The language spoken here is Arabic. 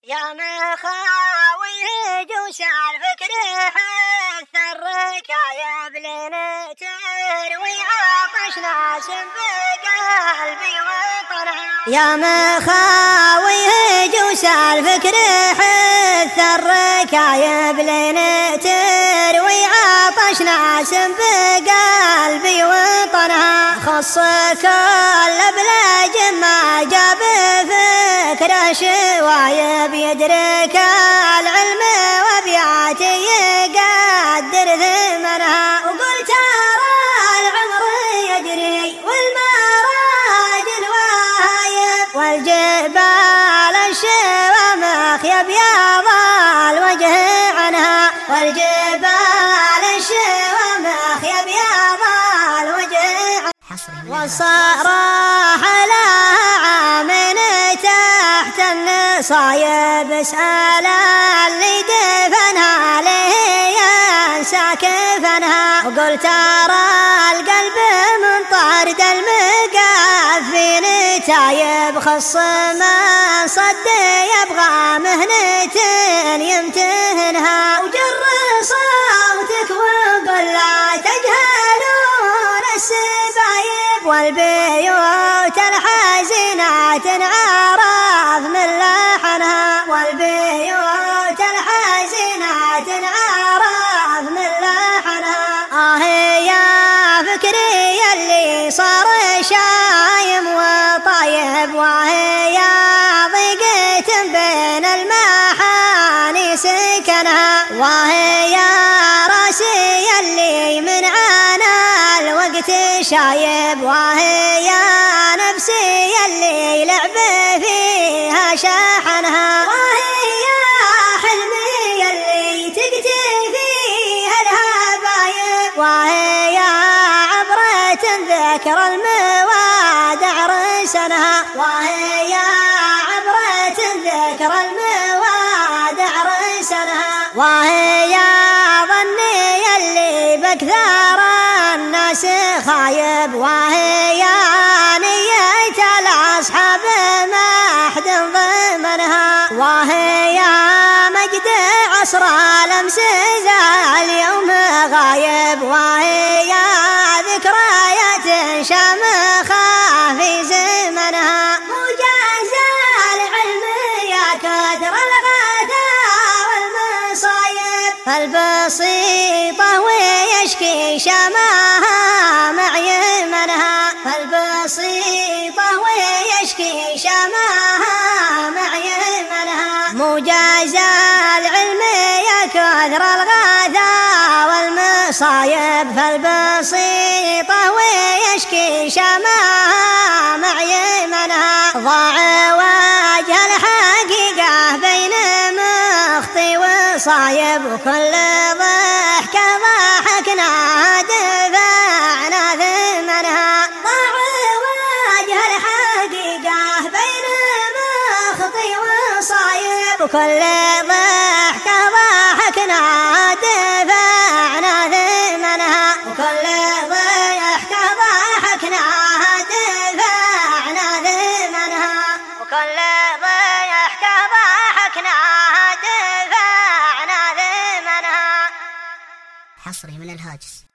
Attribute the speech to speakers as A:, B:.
A: يا مخاوي جوش الفكر حث الركايب لين تروي عطش ناس بقلبي وطنها. يا مخاوي جوش الفكر حث الركايب لين تروي عطش ناس بقلبي وطنها. خص كل بلاج ما جاب فكره شوايب يدرك العلم وبيعتي يقدر ثمنها. وقل ترى العمر يجري والمراجل وايب والجبال الشوامخ يبيض الوجه عنها. والجبال الشوامخ يبيض الوجه عنها. وصراح لها عام تحت النصايب اسأل اللي دفنها ليه ينسى كفنها. وقل ترى القلب من طرد المقافين تايب خص من صد يبغى مهنة يمتهنها. وجر صوتك وقل لا تجهلون السبايب والبيوت الحزينات عرف من لحنها. والبيوت الحزينات عرف من لحنها. يا فكري اللي صار شايم وطيب وهي ضيقة بين المحاني سكنها. وهي راسي اللي من عنا الوقت شايب. وهي نفسي اللي لعب فيها شحنها. وهي حلمي اللي تقتل فيها الهبايب. وهي عبرة ذكر المواد عرسنها. وهي عبرة ذكر المواد عرسنها. وهي ظني اللي بكثار الناس خايب. وهي نية الأصحاب ما حد ضمنها. وهي مجد عصر الأمس ذا اليوم غايب. وهي ذكريات شامخة في زمنها. مجاز العلم يا كثر الغدا والمصايب. فالبسيطة ويشكي شماها مع يمنها. فالبسيطة ويشكي شماها مع يمنها. مجاز العلم يا كثر الغدا والمصايب. فالبسيطة ويشكي شماها مع يمنها. ضاع وجه الحقيقة بين مخطي وصايب. وكل ضحكة ضحكنا دفعنا ثمنها. ضاع وجه الحقيقة بين مخطي وصايب. وكل ضحكة ضحكنا دفعنا ثمنها. وكل ضحكة ضحكنا دفعنا ثمنها. وكل ضحكة ضحكنا دفعنا ثمنها.
B: حصري من الهاجس.